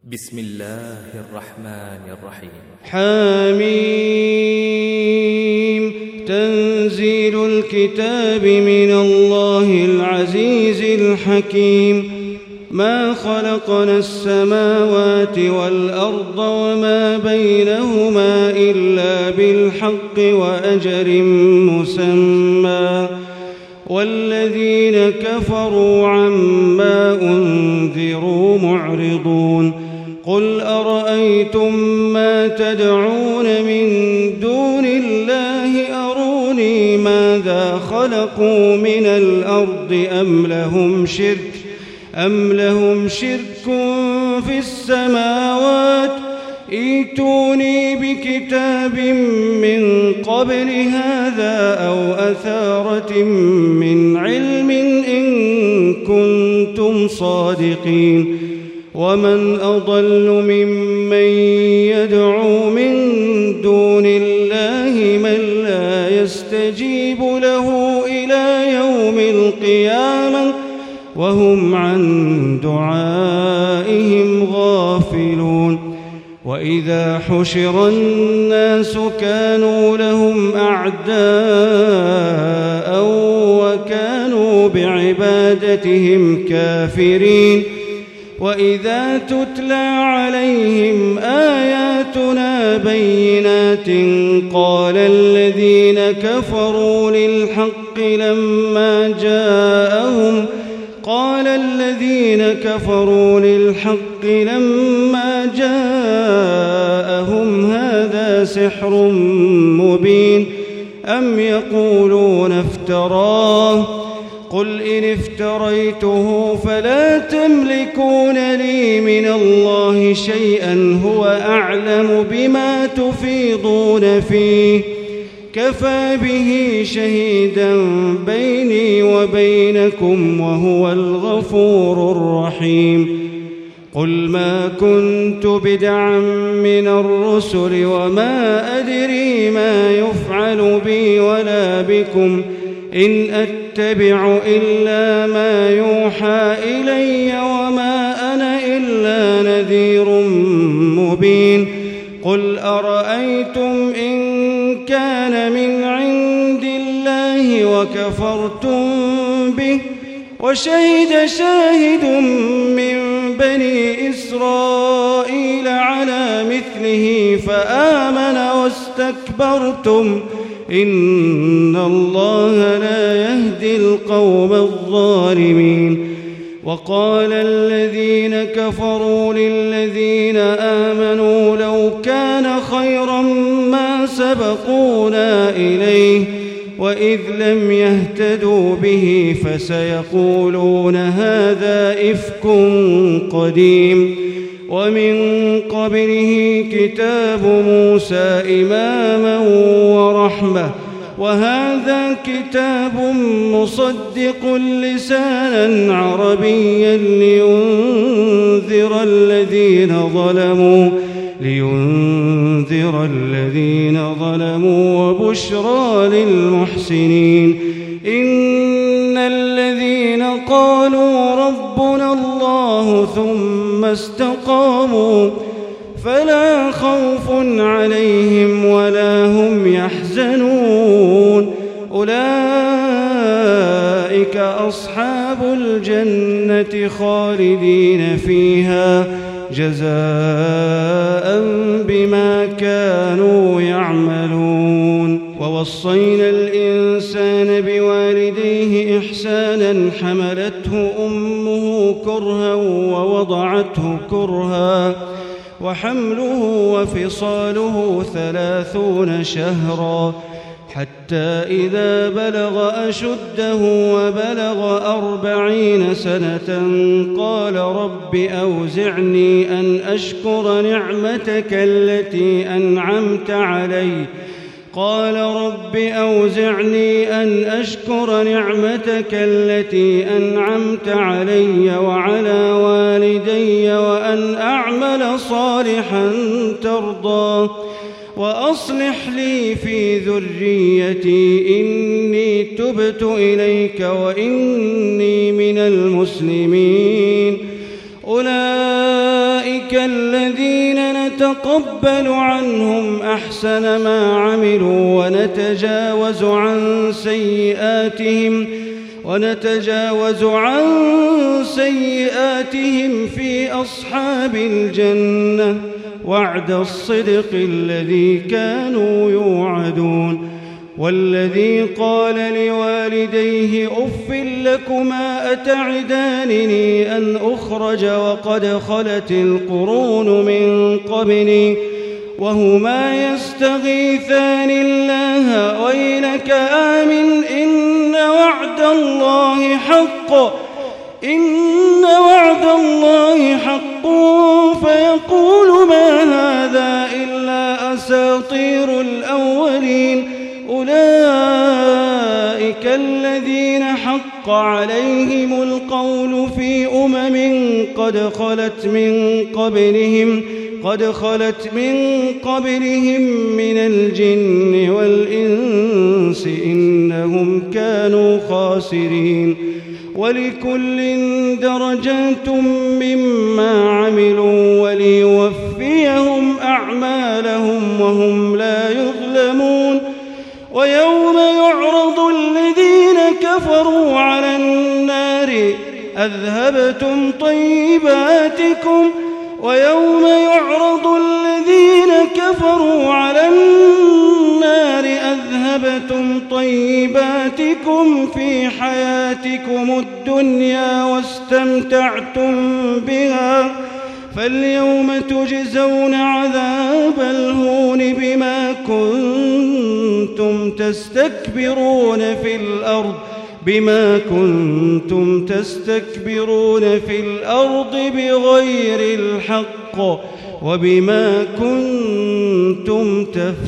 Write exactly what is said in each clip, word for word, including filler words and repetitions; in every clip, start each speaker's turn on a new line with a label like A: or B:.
A: بسم الله الرحمن الرحيم.
B: حميم. تنزيل الكتاب من الله العزيز الحكيم. ما خلقنا السماوات والأرض وما بينهما إلا بالحق وأجل مسمى، والذين كفروا عما أنذروا معرضون. قل أرأيتم ما تدعون من دون الله أروني ماذا خلقوا من الأرض أم لهم شرك أم لهم شرك في السماوات ائتوني بكتاب من قبل هذا أو أثارة من علم إن كنتم صادقين. ومن أضل ممن يدعو من دون الله من لا يستجيب له إلى يوم القيامة وهم عن دعائهم غافلون. وإذا حشر الناس كانوا لهم أعداء وكانوا بعبادتهم كافرين. وإذا تتلى عليهم آياتنا بينات قال الذين كفروا للحق لما جاءهم قال الذين كفروا للحق لما جاءهم هذا سحر مبين أم يقولون افتراه قل إن افتريته فلا تملكون لي من الله شيئا هو أعلم بما تفيضون فيه كفى به شهيدا بيني وبينكم وهو الغفور الرحيم. قل ما كنت بدعا من الرسل وما أدري ما يفعل بي ولا بكم إن أتبع إلا ما يوحى إلي وما أنا إلا نذير مبين. قل أرأيتم إن كان من عند الله وكفرتم به وشهد شاهد من بني إسرائيل على مثله فآمن واستكبرتم إن الله لا يهدي القوم الظالمين. وقال الذين كفروا للذين آمنوا لو كان خيرا ما سبقونا إليه وإذ لم يهتدوا به فسيقولون هذا إفك قديم. ومن قبله كتاب موسى إماما ورحمة وهذا كتاب مصدق لسانا عربيا لينذر الذين ظلموا لينذر الذين ظلموا وبشرى للمحسنين. إن الذين قالوا ربنا الله ثم استقاموا فلا خوف عليهم ولا هم يحزنون أولئك أصحاب الجنة خالدين فيها جزاء بما كانوا يعملون. ووصينا الإنسان بوالديه إحسانا حملته أمه كرها ووضعته كرها وحمله وفصاله ثلاثون شهرا حتى إذا بلغ أشده وبلغ أربعين سنة قال رب أوزعني أن أشكر نعمتك التي أنعمت علي قال رب أوزعني أن أشكر نعمتك التي أنعمت علي وعلى والدي وأن أعمل صالحا ترضاه وأصلح لي في ذريتي إني تبت إليك وإني من المسلمين. أولئك أولئك الذين نتقبل عنهم أحسن ما عملوا ونتجاوز عن سيئاتهم ونتجاوز عن سيئاتهم في أصحاب الجنة وعد الصدق الذي كانوا يوعدون. والذي قال لوالديه أف لكما أتعدانني أن أخرج وقد خلت القرون من قبلي وهما يستغيثان الله ويلك آمن إن وعد الله حق إن وعد الله حق فيقول ما هذا إلا أساطير الأولين أولئك الذين حق عليهم القول في أمم قد خلت من قبلهم قد خلت من قبلهم من الجن والإنس إنهم كانوا خاسرين. ولكل درجات مما عملوا وليوفيهم أعمالهم وهم لا يظلمون. ويوم يعرض الذين كفروا على النار أذهبتم طيباتكم ويوم يعرض الذين كفروا على النار أذهبتم طيباتكم في حياتكم الدنيا واستمتعتم بها فاليوم تجزون عذاب الهون بما كنتم تستكبرون في الأرض بما كنتم تستكبرون في الأرض بغير الحق وبما كنتم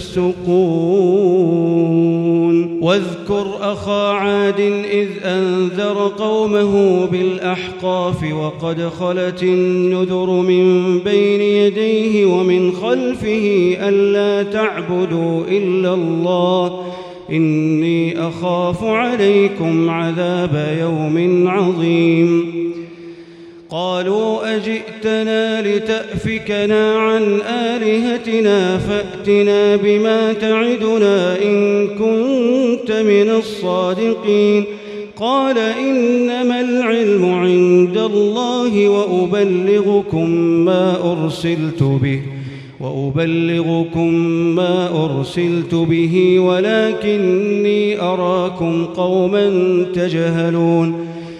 B: تفسقون. واذكر أخا عاد إذ أنذر قومه بالأحقاف وقد خلت النذر من بين يديه ومن خلفه ألا تعبدوا إلا الله إني أخاف عليكم عذاب يوم عظيم. قالوا أجئتنا لتأفكنا عن آلهتنا فأتنا بما تعدنا إن كنت من الصادقين. قال إنما العلم عند الله وأبلغكم ما أرسلت به وأبلغكم ما أرسلت به ولكني أراكم قوما تجهلون.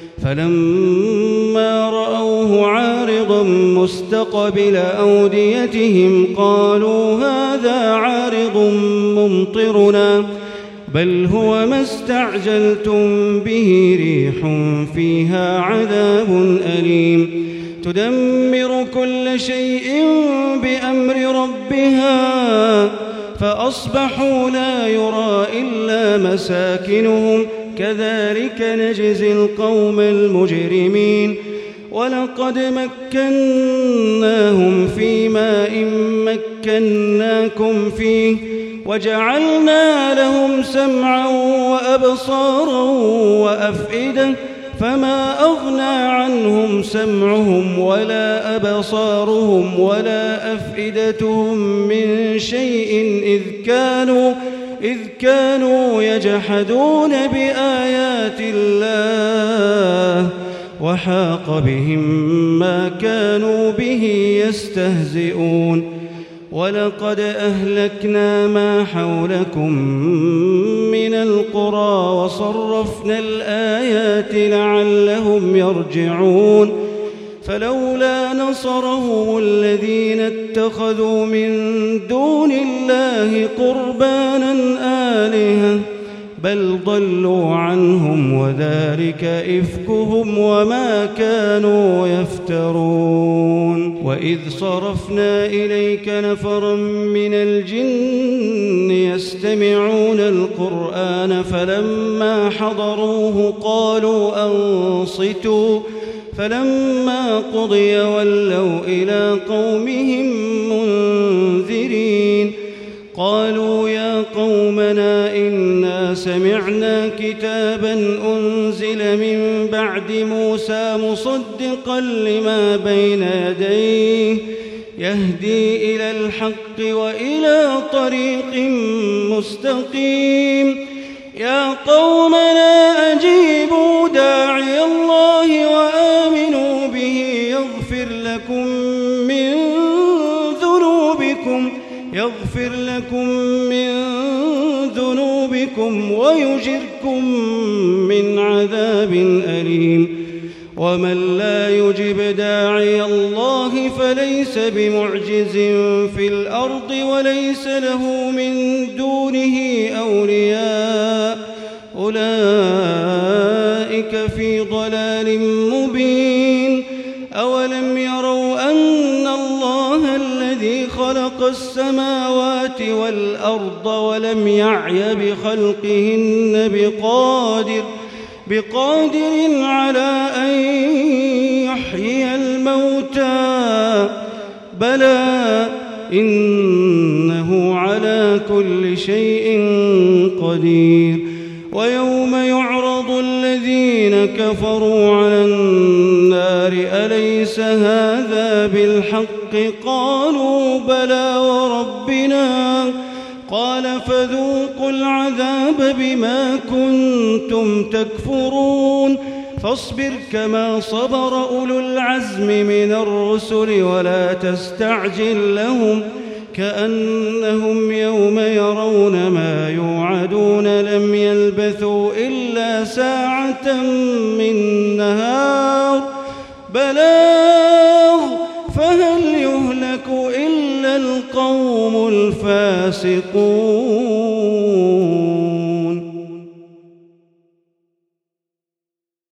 B: فلما رأوه عارضا مستقبل أوديتهم قالوا هذا عارض ممطرنا بل هو ما استعجلتم به ريح فيها عذاب أليم تدمر كل شيء بأمر ربها فأصبحوا لا يرى إلا مساكنهم كذلك نجزي القوم المجرمين. ولقد مكناهم في ماء مكناكم فيه وجعلنا لهم سمعا وأبصارا وأفئدة فما أغنى عنهم سمعهم ولا أبصارهم ولا أفئدتهم من شيء إذ كانوا إذ كانوا يجحدون بآيات الله وحاق بهم ما كانوا به يستهزئون. ولقد أهلكنا ما حولكم من القرى وصرفنا الآيات لعلهم يرجعون. فلولا نصرهم الذين اتخذوا من دون الله قربانا آلهة بل ضلوا عنهم وذلك إفكهم وما كانوا يفترون. وإذ صرفنا إليك نفرا من الجن يستمعون القرآن فلما حضروه قالوا أنصتوا فلما قضي ولوا إلى قومهم منذرين. قالوا يا قومنا إنا سمعنا كتابا أنزل من بعد موسى مصدقا لما بين يديه يهدي إلى الحق وإلى طريق مستقيم. يا قومنا أجيبوا داعي الله وآمنوا به يغفر لكم من ذنوبكم يغفر لكم من ذنوبكم ويجركم من عذاب أليم. ومن لا يجب داعي الله فليس بمعجز في الأرض وليس له من دونه أولياء أولئك في ضلال مبين. أولم يروا أن الله الذي خلق السماوات والأرض ولم يعي بخلقهن بقادر بقادر على أن يحيي الموتى بلى إنه على كل شيء قدير. ويوم يعرض الذين كفروا على النار أليس هذا بالحق قالوا بلى وربنا قال فذوقوا العذاب بما كنتم تكفرون. فاصبر كما صبر أولو العزم من الرسل ولا تستعجل لهم كأنهم يوم يرون ما يوعدون لم يلبثوا إلا ساعة من نهار بلاغ فهل يهلك إلا القوم الفاسقون.